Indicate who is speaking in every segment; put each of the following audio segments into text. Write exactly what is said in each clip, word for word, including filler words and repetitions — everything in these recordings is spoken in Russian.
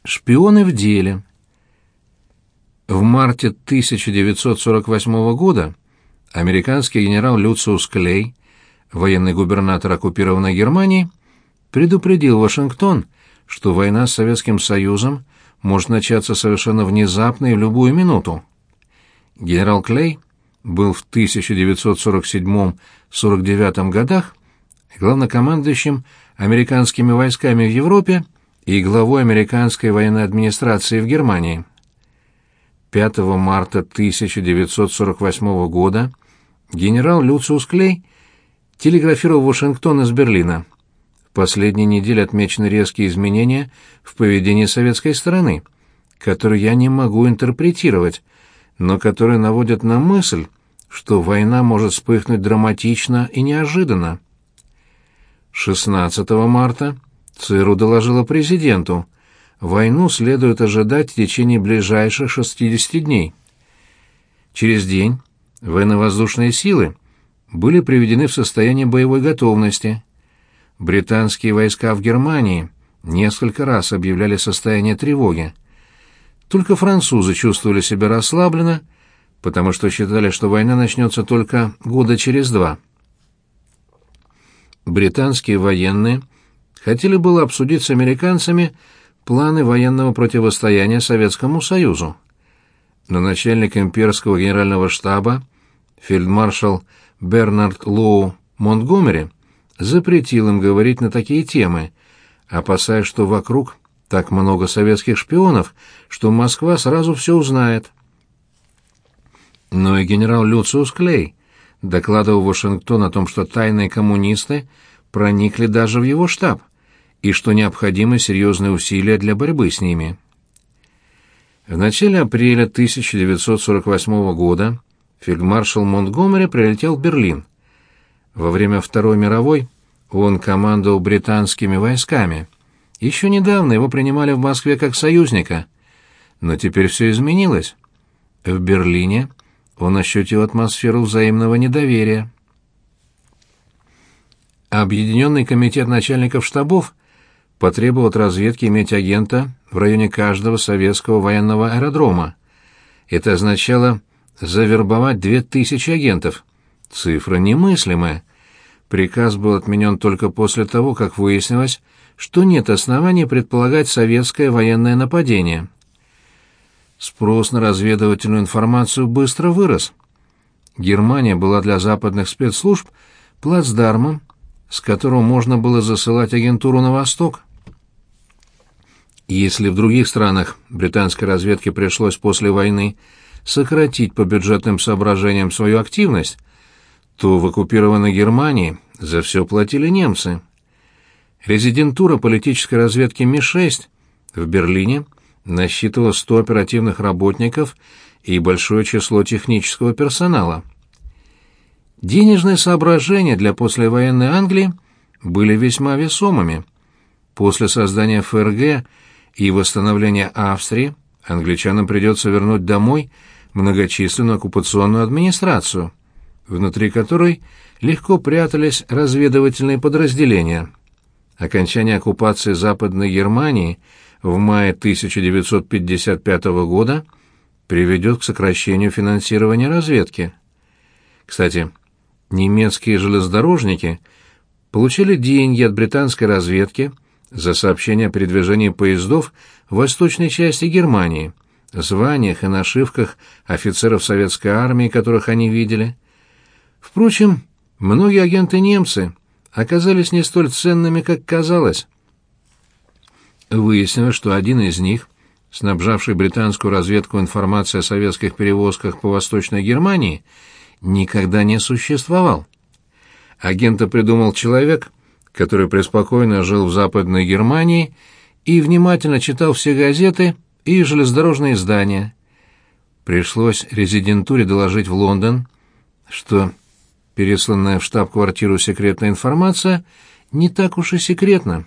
Speaker 1: Шпионы в деле. В марте тысяча девятьсот сорок восьмого года американский генерал Люциус Клей, военный губернатор оккупированной Германии, предупредил Вашингтон, что война с Советским Союзом может начаться совершенно внезапно и в любую минуту. Генерал Клей был в тысяча девятьсот сорок седьмом — сорок девятом годах главнокомандующим американскими войсками в Европе и главой американской военной администрации в Германии. пятого марта тысяча девятьсот сорок восьмого года генерал Люциус Клей телеграфировал в Вашингтон из Берлина. В последние недели отмечены резкие изменения в поведении советской стороны, которые я не могу интерпретировать, но которые наводят на мысль, что война может вспыхнуть драматично и неожиданно. шестнадцатого марта ЦРУ доложила президенту: войну следует ожидать в течение ближайших шестидесяти дней. Через день военно-воздушные силы были приведены в состояние боевой готовности. Британские войска в Германии несколько раз объявляли состояние тревоги. Только французы чувствовали себя расслабленно, потому что считали, что война начнется только года через два. Британские военные хотели было обсудить с американцами планы военного противостояния Советскому Союзу. Но начальник имперского генерального штаба, фельдмаршал Бернард Лоу Монтгомери, запретил им говорить на такие темы, опасаясь, что вокруг так много советских шпионов, что Москва сразу все узнает. Но и генерал Люциус Клей докладывал в Вашингтон о том, что тайные коммунисты проникли даже в его штаб, и что необходимы серьезные усилия для борьбы с ними. В начале апреля тысяча девятьсот сорок восьмого года фельдмаршал Монтгомери прилетел в Берлин. Во время Второй мировой он командовал британскими войсками. Еще недавно его принимали в Москве как союзника, но теперь все изменилось. В Берлине он ощутил атмосферу взаимного недоверия. Объединенный комитет начальников штабов потребовал от разведки иметь агента в районе каждого советского военного аэродрома. Это означало завербовать две тысячи агентов. Цифра немыслимая. Приказ был отменен только после того, как выяснилось, что нет оснований предполагать советское военное нападение. Спрос на разведывательную информацию быстро вырос. Германия была для западных спецслужб плацдармом, с которого можно было засылать агентуру на восток. Если в других странах британской разведке пришлось после войны сократить по бюджетным соображениям свою активность, то в оккупированной Германии за все платили немцы. Резидентура политической разведки Ми шесть в Берлине насчитывала сто оперативных работников и большое число технического персонала. Денежные соображения для послевоенной Англии были весьма весомыми. После создания эф эр гэ и восстановления Австрии англичанам придется вернуть домой многочисленную оккупационную администрацию, внутри которой легко прятались разведывательные подразделения. Окончание оккупации Западной Германии в мае тысяча девятьсот пятьдесят пятого года приведет к сокращению финансирования разведки. Кстати, немецкие железнодорожники получили деньги от британской разведки за сообщение о передвижении поездов в восточной части Германии, званиях и нашивках офицеров советской армии, которых они видели. Впрочем, многие агенты-немцы оказались не столь ценными, как казалось. Выяснилось, что один из них, снабжавший британскую разведку информацией о советских перевозках по Восточной Германии, никогда не существовал. Агента придумал человек, который преспокойно жил в Западной Германии и внимательно читал все газеты и железнодорожные издания. Пришлось резидентуре доложить в Лондон, что пересланная в штаб-квартиру секретная информация не так уж и секретна.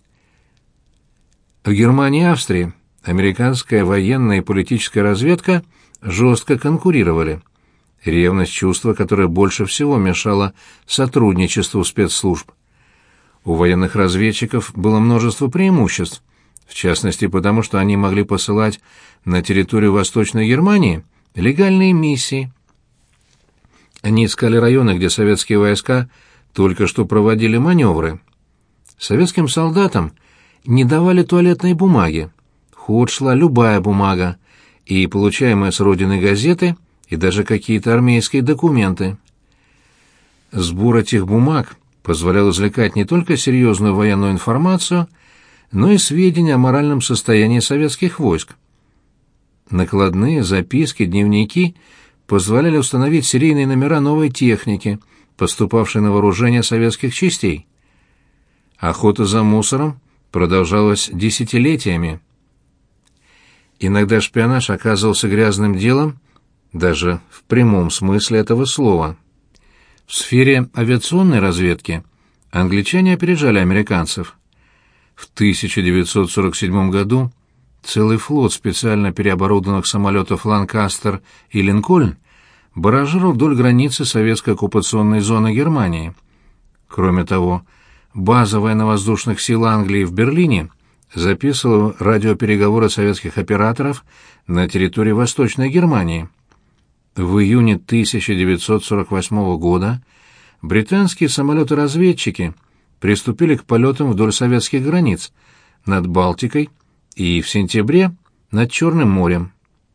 Speaker 1: В Германии и Австрии американская военная и политическая разведка жестко конкурировали. Ревность — чувство, которое больше всего мешало сотрудничеству спецслужб. У военных разведчиков было множество преимуществ, в частности потому, что они могли посылать на территорию Восточной Германии легальные миссии. Они искали районы, где советские войска только что проводили маневры. Советским солдатам не давали туалетной бумаги. В ход шла любая бумага, и получаемые с родины газеты, и даже какие-то армейские документы. Сбор этих бумаг позволял извлекать не только серьезную военную информацию, но и сведения о моральном состоянии советских войск. Накладные, записки, дневники позволяли установить серийные номера новой техники, поступавшей на вооружение советских частей. Охота за мусором продолжалась десятилетиями. Иногда шпионаж оказывался грязным делом, даже в прямом смысле этого слова. В сфере авиационной разведки англичане опережали американцев. В тысяча девятьсот сорок седьмом году целый флот специально переоборудованных самолетов «Ланкастер» и «Линкольн» баражировал вдоль границы советской оккупационной зоны Германии. Кроме того, база военно-воздушных сил Англии в Берлине записывала радиопереговоры советских операторов на территории Восточной Германии. В июне тысяча девятьсот сорок восьмого года британские самолеты-разведчики приступили к полетам вдоль советских границ, над Балтикой и в сентябре над Черным морем.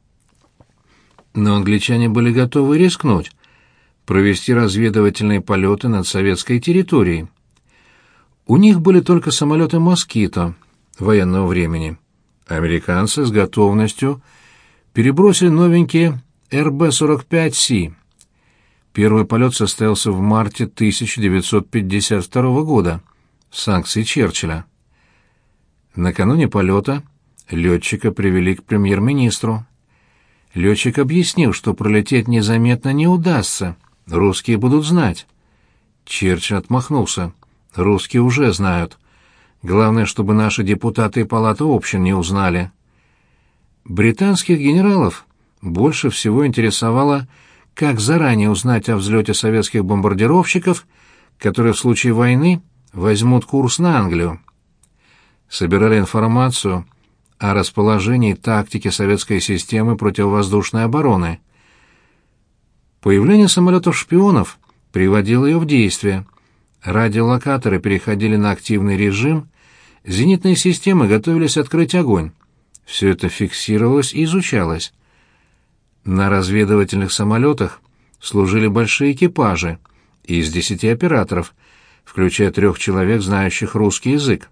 Speaker 1: Но англичане были готовы рискнуть, провести разведывательные полеты над советской территорией. У них были только самолеты «Москито» военного времени. Американцы с готовностью перебросили новенькие эр бэ сорок пять си. Первый полет состоялся в марте тысяча девятьсот пятьдесят второго года в санкции Черчилля. Накануне полета летчика привели к премьер-министру. Летчик объяснил, что пролететь незаметно не удастся, русские будут знать. Черчилль отмахнулся. Русские уже знают. Главное, чтобы наши депутаты и палата общин не узнали. Британских генералов больше всего интересовало, как заранее узнать о взлете советских бомбардировщиков, которые в случае войны возьмут курс на Англию. Собирали информацию о расположении и тактике советской системы противовоздушной обороны. Появление самолетов-шпионов приводило ее в действие. Радиолокаторы переходили на активный режим, зенитные системы готовились открыть огонь. Все это фиксировалось и изучалось. На разведывательных самолетах служили большие экипажи из десяти операторов, включая трех человек, знающих русский язык.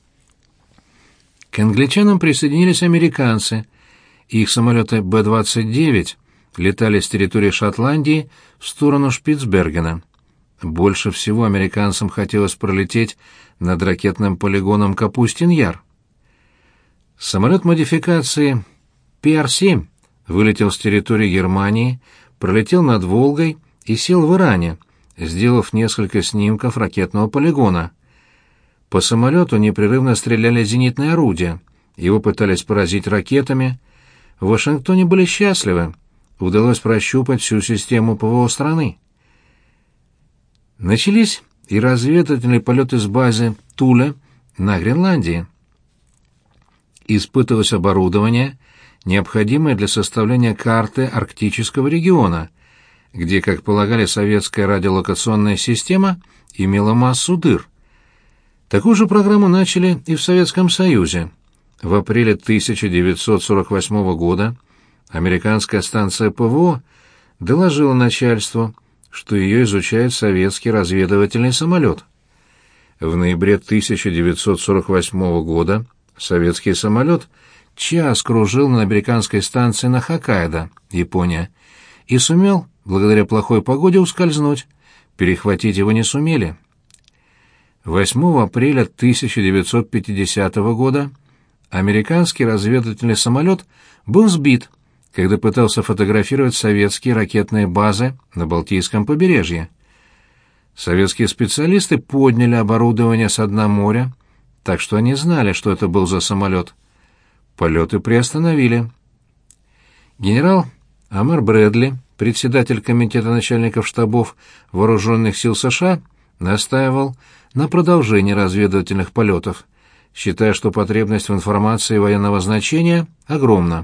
Speaker 1: К англичанам присоединились американцы. Их самолеты бэ двадцать девять летали с территории Шотландии в сторону Шпицбергена. Больше всего американцам хотелось пролететь над ракетным полигоном Капустин-Яр. Самолет модификации пи ар семь вылетел с территории Германии, пролетел над Волгой и сел в Иране, сделав несколько снимков ракетного полигона. По самолету непрерывно стреляли зенитные орудия, его пытались поразить ракетами. В Вашингтоне были счастливы, удалось прощупать всю систему ПВО страны. Начались и разведывательные полеты с базы Туле на Гренландии. Испытывалось оборудование, необходимое для составления карты арктического региона, где, как полагали, советская радиолокационная система имела массу дыр. Такую же программу начали и в Советском Союзе. В апреле тысяча девятьсот сорок восьмого года американская станция ПВО доложила начальству, что ее изучает советский разведывательный самолет. В ноябре тысяча девятьсот сорок восьмого года советский самолет час кружил на американской станции на Хоккайдо, Япония, и сумел, благодаря плохой погоде, ускользнуть. Перехватить его не сумели. восьмого апреля тысяча девятьсот пятидесятого года американский разведывательный самолет был сбит, когда пытался фотографировать советские ракетные базы на Балтийском побережье. Советские специалисты подняли оборудование со дна моря, так что они знали, что это был за самолет. Полеты приостановили. Генерал Омар Брэдли, председатель комитета начальников штабов вооруженных сил США, настаивал на продолжении разведывательных полетов, считая, что потребность в информации военного значения огромна.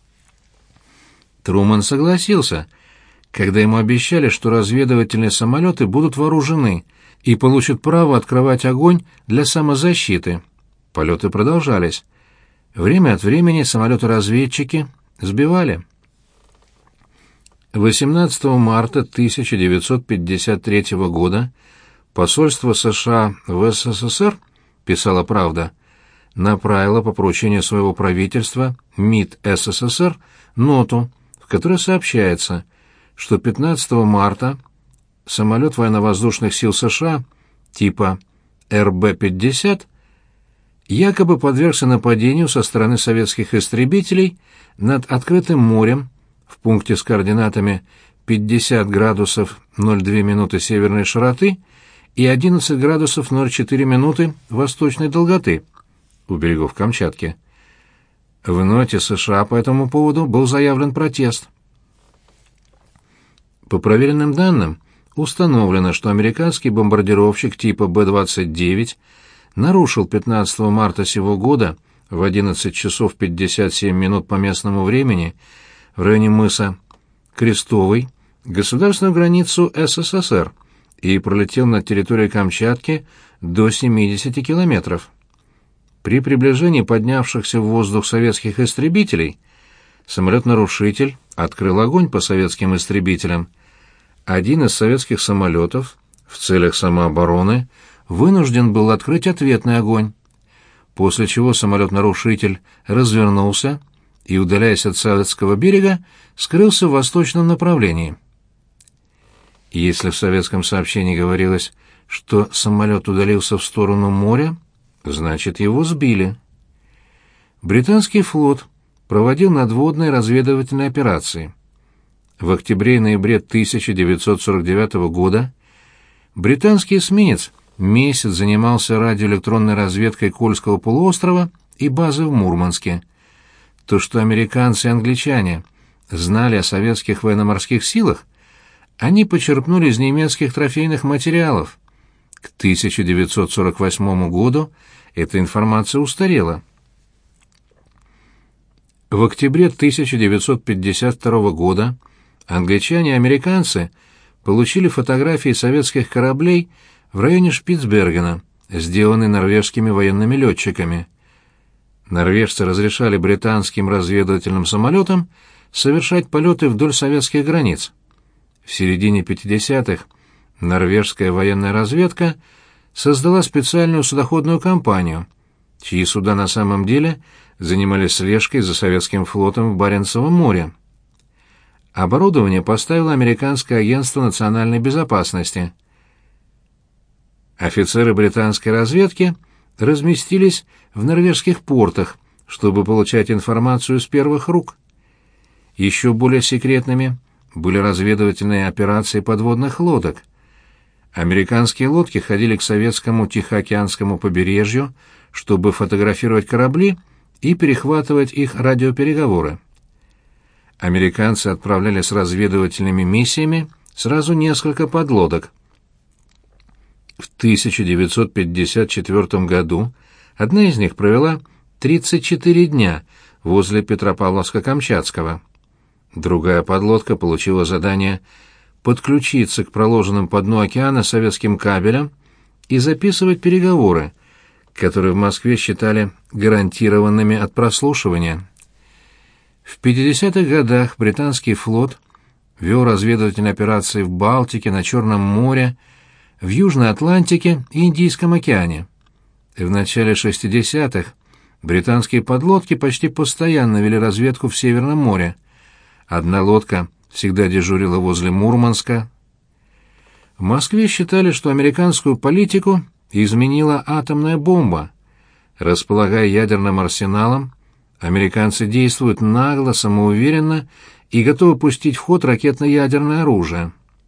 Speaker 1: Трумэн согласился, когда ему обещали, что разведывательные самолеты будут вооружены и получат право открывать огонь для самозащиты. Полеты продолжались. Время от времени самолеты-разведчики сбивали. восемнадцатого марта тысяча девятьсот пятьдесят третьего года посольство США в СССР, писала «Правда», направило по поручению своего правительства МИД СССР ноту, в которой сообщается, что пятнадцатого марта самолет военно-воздушных сил США типа эр бэ пятьдесят якобы подвергся нападению со стороны советских истребителей над открытым морем в пункте с координатами пятьдесят градусов ноль две минуты северной широты и одиннадцать градусов ноль четыре минуты восточной долготы у берегов Камчатки. В ноте США по этому поводу был заявлен протест. По проверенным данным, установлено, что американский бомбардировщик типа бэ двадцать девять нарушил пятнадцатого марта сего года в одиннадцать часов пятьдесят семь минут по местному времени в районе мыса Крестовый государственную границу СССР и пролетел над территорией Камчатки до семидесяти километров. При приближении поднявшихся в воздух советских истребителей самолет-нарушитель открыл огонь по советским истребителям. Один из советских самолетов в целях самообороны вынужден был открыть ответный огонь, после чего самолет-нарушитель развернулся и, удаляясь от советского берега, скрылся в восточном направлении. Если в советском сообщении говорилось, что самолет удалился в сторону моря, значит, его сбили. Британский флот проводил надводные разведывательные операции. В октябре и ноябре тысяча девятьсот сорок девятого года британский эсминец месяц занимался радиоэлектронной разведкой Кольского полуострова и базы в Мурманске. То, что американцы и англичане знали о советских военно-морских силах, они почерпнули из немецких трофейных материалов. К тысяча девятьсот сорок восьмому году эта информация устарела. В октябре тысяча девятьсот пятьдесят второго года англичане и американцы получили фотографии советских кораблей в районе Шпицбергена, сделанные норвежскими военными летчиками. Норвежцы разрешали британским разведывательным самолетам совершать полеты вдоль советских границ. В середине пятидесятых норвежская военная разведка создала специальную судоходную компанию, чьи суда на самом деле занимались слежкой за советским флотом в Баренцевом море. Оборудование поставило американское агентство национальной безопасности. Офицеры британской разведки разместились в норвежских портах, чтобы получать информацию с первых рук. Еще более секретными были разведывательные операции подводных лодок. Американские лодки ходили к советскому Тихоокеанскому побережью, чтобы фотографировать корабли и перехватывать их радиопереговоры. Американцы отправляли с разведывательными миссиями сразу несколько подлодок. В тысяча девятьсот пятьдесят четвёртом году одна из них провела тридцать четыре дня возле Петропавловска-Камчатского. Другая подлодка получила задание подключиться к проложенным по дну океана советским кабелям и записывать переговоры, которые в Москве считали гарантированными от прослушивания. В пятидесятых годах британский флот вел разведывательные операции в Балтике, на Черном море, в Южной Атлантике и Индийском океане. В начале шестидесятых британские подлодки почти постоянно вели разведку в Северном море. Одна лодка всегда дежурила возле Мурманска. В Москве считали, что американскую политику изменила атомная бомба. Располагая ядерным арсеналом, американцы действуют нагло, самоуверенно и готовы пустить в ход ракетно-ядерное оружие.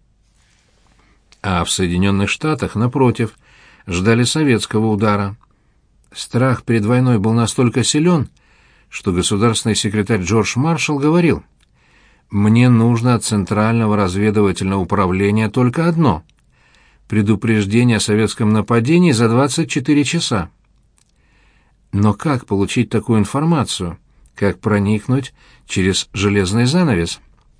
Speaker 1: А в Соединенных Штатах, напротив, ждали советского удара. Страх перед войной был настолько силен, что государственный секретарь Джордж Маршалл говорил: «Мне нужно от Центрального разведывательного управления только одно — предупреждение о советском нападении за двадцать четыре часа». Но как получить такую информацию? Как проникнуть через железный занавес?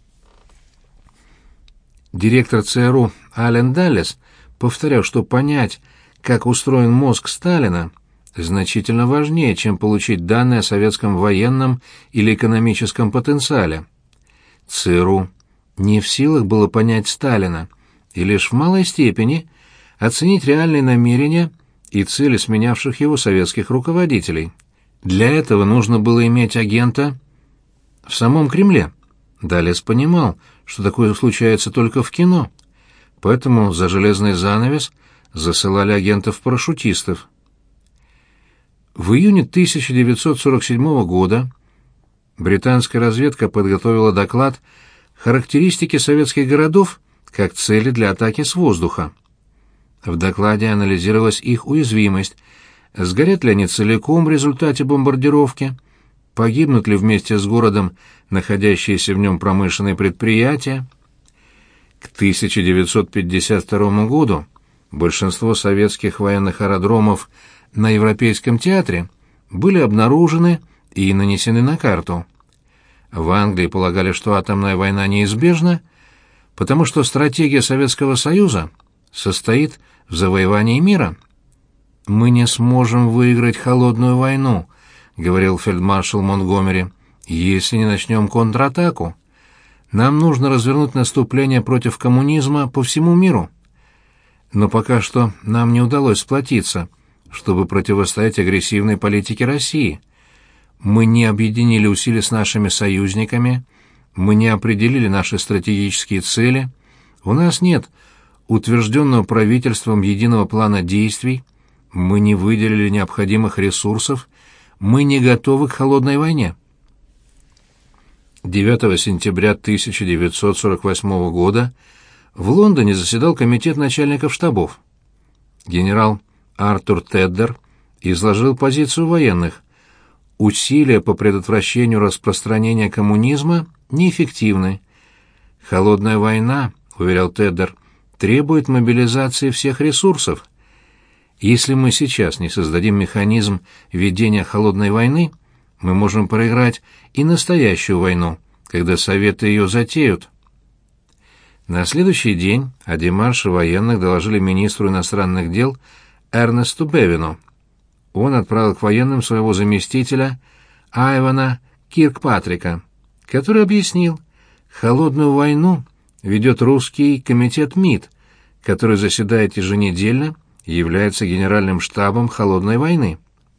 Speaker 1: Директор ЦРУ Ален Даллес повторял, что понять, как устроен мозг Сталина, значительно важнее, чем получить данные о советском военном или экономическом потенциале. ЦРУ не в силах было понять Сталина и лишь в малой степени оценить реальные намерения и цели сменявших его советских руководителей. Для этого нужно было иметь агента в самом Кремле. Даллес понимал, что такое случается только в кино, поэтому за железный занавес засылали агентов-парашютистов. В июне тысяча девятьсот сорок седьмого года британская разведка подготовила доклад «Характеристики советских городов как цели для атаки с воздуха». В докладе анализировалась их уязвимость, сгорят ли они целиком в результате бомбардировки, погибнут ли вместе с городом находящиеся в нем промышленные предприятия. К тысяча девятьсот пятьдесят второму году большинство советских военных аэродромов на Европейском театре были обнаружены и нанесены на карту. В Англии полагали, что атомная война неизбежна, потому что стратегия Советского Союза состоит в завоевании мира. «Мы не сможем выиграть холодную войну», — говорил фельдмаршал Монтгомери, — «если не начнем контратаку. Нам нужно развернуть наступление против коммунизма по всему миру». Но пока что нам не удалось сплотиться, чтобы противостоять агрессивной политике России. Мы не объединили усилия с нашими союзниками, мы не определили наши стратегические цели, у нас нет утвержденного правительством единого плана действий, мы не выделили необходимых ресурсов, мы не готовы к холодной войне. девятого сентября тысяча девятьсот сорок восьмого года в Лондоне заседал комитет начальников штабов. Генерал Артур Теддер изложил позицию военных. Усилия по предотвращению распространения коммунизма неэффективны. «Холодная война», — уверял Теддер, — «требует мобилизации всех ресурсов. Если мы сейчас не создадим механизм ведения холодной войны, мы можем проиграть и настоящую войну, когда Советы ее затеют». На следующий день о демарше военных доложили министру иностранных дел Эрнесту Бевину. Он отправил к военным своего заместителя Айвана Киркпатрика, который объяснил, холодную войну ведет русский комитет МИД, который заседает еженедельно и является генеральным штабом холодной войны.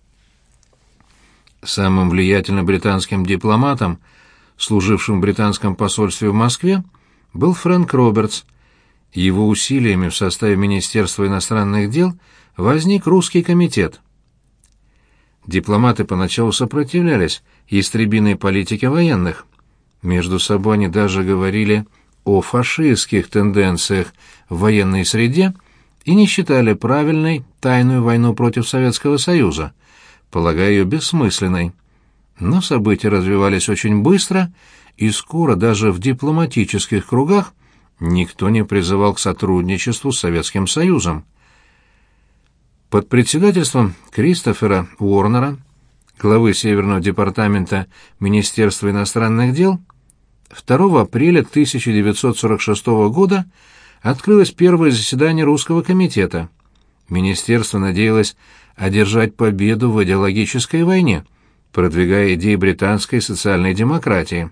Speaker 1: Самым влиятельным британским дипломатом, служившим в британском посольстве в Москве, был Фрэнк Робертс. Его усилиями в составе Министерства иностранных дел возник русский комитет. Дипломаты поначалу сопротивлялись истребиной политике военных. Между собой они даже говорили о фашистских тенденциях в военной среде и не считали правильной тайную войну против Советского Союза, полагая ее бессмысленной. Но события развивались очень быстро, и скоро даже в дипломатических кругах никто не призывал к сотрудничеству с Советским Союзом. Под председательством Кристофера Уорнера, главы Северного департамента Министерства иностранных дел, второго апреля тысяча девятьсот сорок шестого года открылось первое заседание Русского комитета. Министерство надеялось одержать победу в идеологической войне, продвигая идеи британской социальной демократии.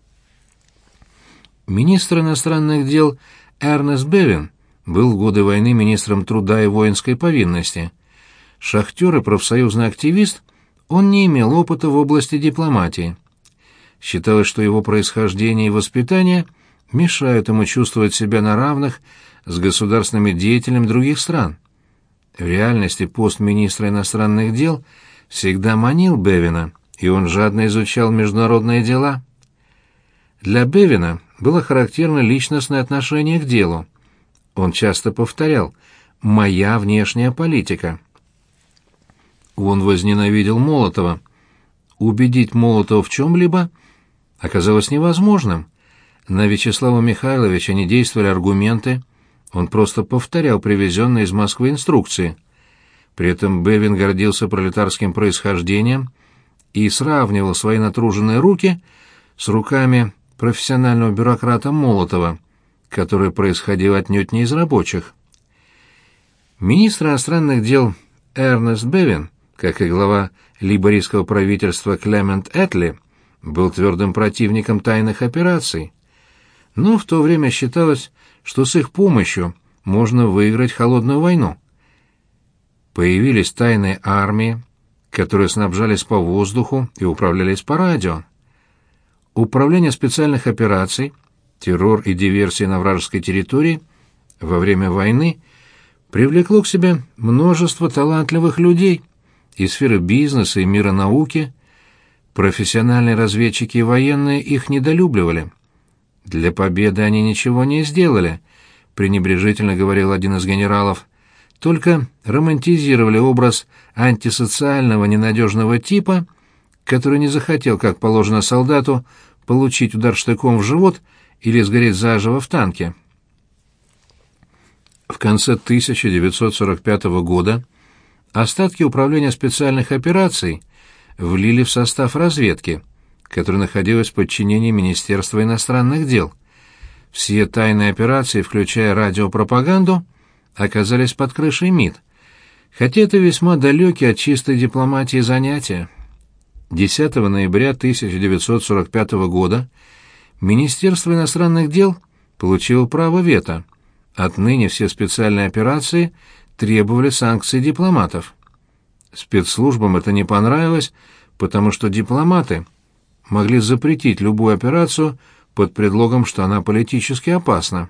Speaker 1: Министр иностранных дел Эрнест Бевин был в годы войны министром труда и воинской повинности. Шахтер и профсоюзный активист, он не имел опыта в области дипломатии. Считалось, что его происхождение и воспитание мешают ему чувствовать себя на равных с государственными деятелями других стран. В реальности пост министра иностранных дел всегда манил Бевина, и он жадно изучал международные дела. Для Бевина было характерно личностное отношение к делу. Он часто повторял «моя внешняя политика». Он возненавидел Молотова. Убедить Молотова в чем-либо оказалось невозможным. На Вячеслава Михайловича не действовали аргументы, он просто повторял привезенные из Москвы инструкции. При этом Бевин гордился пролетарским происхождением и сравнивал свои натруженные руки с руками профессионального бюрократа Молотова, который происходил отнюдь не из рабочих. Министр иностранных дел Эрнест Бевин, как и глава лейбористского правительства Клемент Этли, был твердым противником тайных операций. Но в то время считалось, что с их помощью можно выиграть холодную войну. Появились тайные армии, которые снабжались по воздуху и управлялись по радио. Управление специальных операций, террор и диверсии на вражеской территории во время войны привлекло к себе множество талантливых людей из сферы бизнеса и мира науки. Профессиональные разведчики и военные их недолюбливали. «Для победы они ничего не сделали», — пренебрежительно говорил один из генералов, «только романтизировали образ антисоциального ненадежного типа, который не захотел, как положено солдату, получить удар штыком в живот или сгореть заживо в танке». В конце тысяча девятьсот сорок пятого года остатки управления специальных операций влили в состав разведки, которая находилась в подчинении Министерства иностранных дел. Все тайные операции, включая радиопропаганду, оказались под крышей МИД, хотя это весьма далекие от чистой дипломатии занятия. десятого ноября тысяча девятьсот сорок пятого года Министерство иностранных дел получило право вето. Отныне все специальные операции требовали санкций дипломатов. Спецслужбам это не понравилось, потому что дипломаты могли запретить любую операцию под предлогом, что она политически опасна.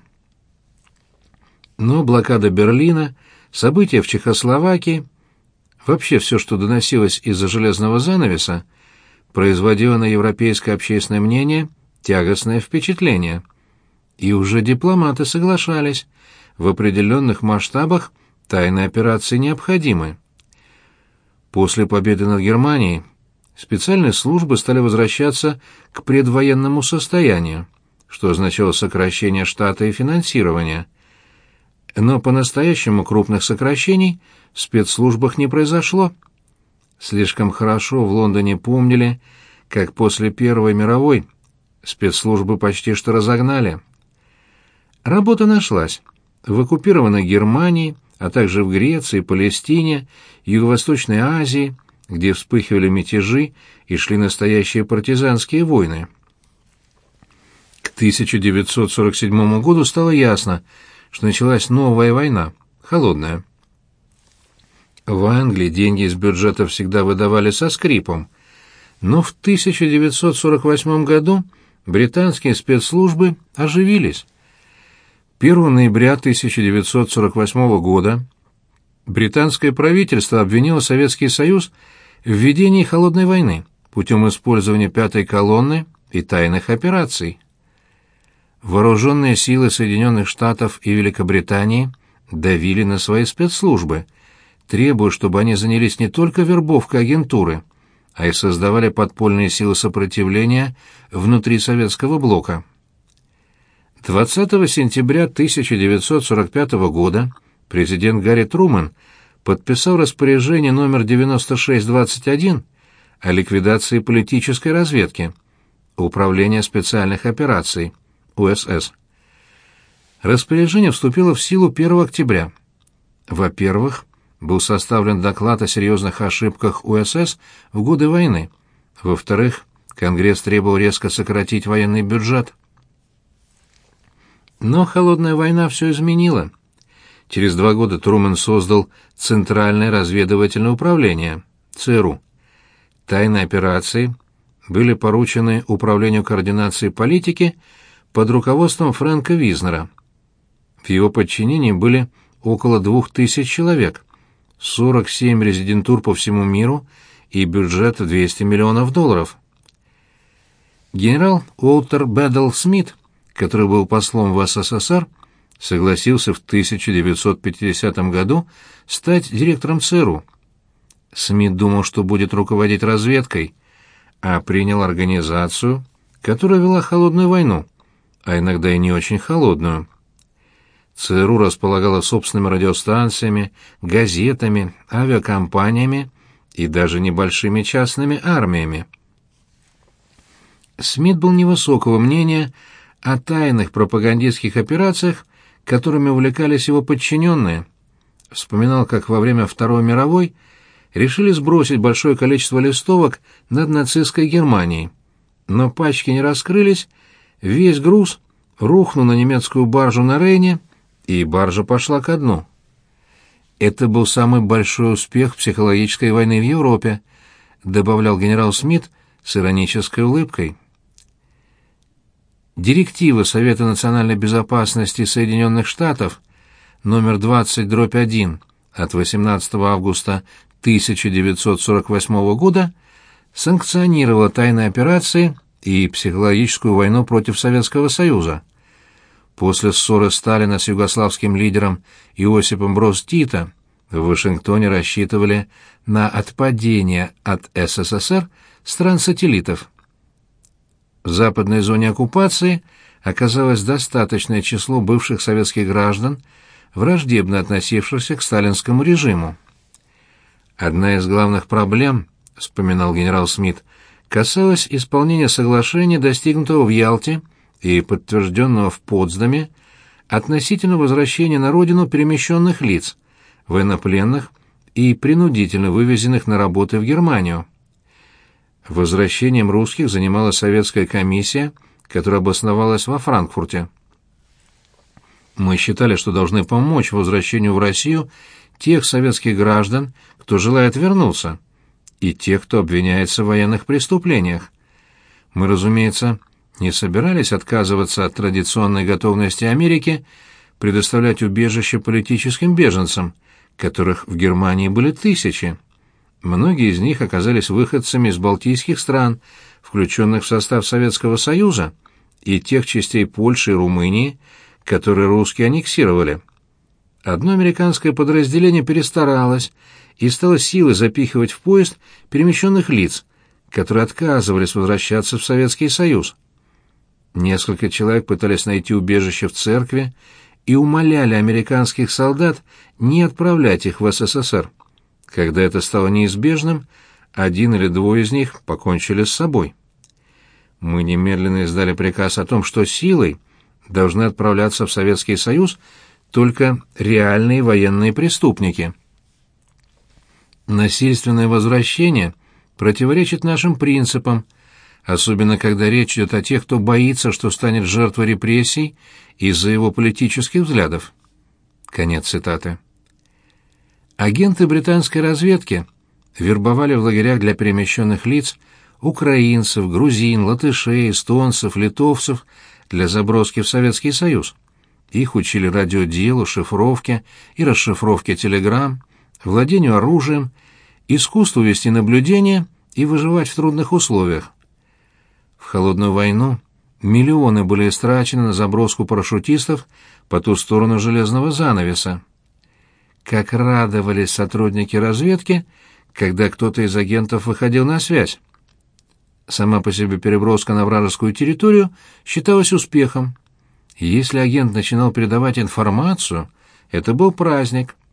Speaker 1: Но блокада Берлина, события в Чехословакии, вообще все, что доносилось из-за железного занавеса, производило на европейское общественное мнение тягостное впечатление. И уже дипломаты соглашались, в определенных масштабах тайные операции необходимы. После победы над Германией специальные службы стали возвращаться к предвоенному состоянию, что означало сокращение штата и финансирования. Но по-настоящему крупных сокращений в спецслужбах не произошло. Слишком хорошо в Лондоне помнили, как после Первой мировой спецслужбы почти что разогнали. Работа нашлась. В оккупированной Германии, а также в Греции, Палестине, Юго-Восточной Азии, где вспыхивали мятежи и шли настоящие партизанские войны. К тысяча девятьсот сорок седьмому году стало ясно, что началась новая война, холодная. В Англии деньги из бюджета всегда выдавали со скрипом, но в тысяча девятьсот сорок восьмом году британские спецслужбы оживились. первого ноября тысяча девятьсот сорок восьмого года британское правительство обвинило Советский Союз в ведении холодной войны путем использования пятой колонны и тайных операций. Вооруженные силы Соединенных Штатов и Великобритании давили на свои спецслужбы, требуя, чтобы они занялись не только вербовкой агентуры, а и создавали подпольные силы сопротивления внутри советского блока. двадцатого сентября тысяча девятьсот сорок пятого года президент Гарри Трумэн подписал распоряжение номер девяносто шесть двадцать один о ликвидации политической разведки, Управления специальных операций, У Эс Эс. Распоряжение вступило в силу первого октября. Во-первых, был составлен доклад о серьезных ошибках У Эс Эс в годы войны. Во-вторых, Конгресс требовал резко сократить военный бюджет. Но холодная война все изменила. Через два года Трумэн создал Центральное разведывательное управление, Цэ Эр У. Тайные операции были поручены Управлению координации политики под руководством Фрэнка Визнера. В его подчинении были около двух тысяч человек, сорок семь резидентур по всему миру и бюджет в двести миллионов долларов. Генерал Уолтер Бэддл Смит, который был послом в Эс Эс Эс Эр, согласился в тысяча девятьсот пятидесятом году стать директором Цэ Эр У. Смит думал, что будет руководить разведкой, а принял организацию, которая вела холодную войну, а иногда и не очень холодную. ЦРУ располагала собственными радиостанциями, газетами, авиакомпаниями и даже небольшими частными армиями. Смит был невысокого мнения о тайных пропагандистских операциях, которыми увлекались его подчиненные. Вспоминал, как во время Второй мировой решили сбросить большое количество листовок над нацистской Германией, но пачки не раскрылись, весь груз рухнул на немецкую баржу на Рейне, и баржа пошла ко дну. Это был самый большой успех психологической войны в Европе, добавлял генерал Смит с иронической улыбкой. Директива Совета национальной безопасности Соединенных Штатов номер двадцать дробь один от восемнадцатого августа тысяча девятьсот сорок восьмого года санкционировала тайные операции и психологическую войну против Советского Союза. После ссоры Сталина с югославским лидером Иосипом Броз Тито в Вашингтоне рассчитывали на отпадение от СССР стран-сателлитов. В западной зоне оккупации оказалось достаточное число бывших советских граждан, враждебно относившихся к сталинскому режиму. «Одна из главных проблем, — вспоминал генерал Смит, — касалась исполнения соглашения, достигнутого в Ялте и подтвержденного в Потсдаме, относительно возвращения на родину перемещенных лиц, военнопленных и принудительно вывезенных на работы в Германию. Возвращением русских занималась советская комиссия, которая обосновалась во Франкфурте. Мы считали, что должны помочь возвращению в Россию тех советских граждан, кто желает вернуться, и тех, кто обвиняется в военных преступлениях. Мы, разумеется, не собирались отказываться от традиционной готовности Америки предоставлять убежище политическим беженцам, которых в Германии были тысячи. Многие из них оказались выходцами из балтийских стран, включенных в состав Советского Союза, и тех частей Польши и Румынии, которые русские аннексировали. Одно американское подразделение перестаралось и стало силой запихивать в поезд перемещенных лиц, которые отказывались возвращаться в Советский Союз. Несколько человек пытались найти убежище в церкви и умоляли американских солдат не отправлять их в СССР. Когда это стало неизбежным, один или двое из них покончили с собой. Мы немедленно издали приказ о том, что силой должны отправляться в Советский Союз только реальные военные преступники. Насильственное возвращение противоречит нашим принципам, особенно когда речь идет о тех, кто боится, что станет жертвой репрессий из-за его политических взглядов. Конец цитаты. Агенты британской разведки вербовали в лагерях для перемещенных лиц украинцев, грузин, латышей, эстонцев, литовцев для заброски в Советский Союз. Их учили радиоделу, шифровке и расшифровке телеграмм, владению оружием, искусству вести наблюдение и выживать в трудных условиях. В холодную войну миллионы были истрачены на заброску парашютистов по ту сторону железного занавеса. Как радовались сотрудники разведки, когда кто-то из агентов выходил на связь. Сама по себе переброска на вражескую территорию считалась успехом. Если агент начинал передавать информацию, это был праздник.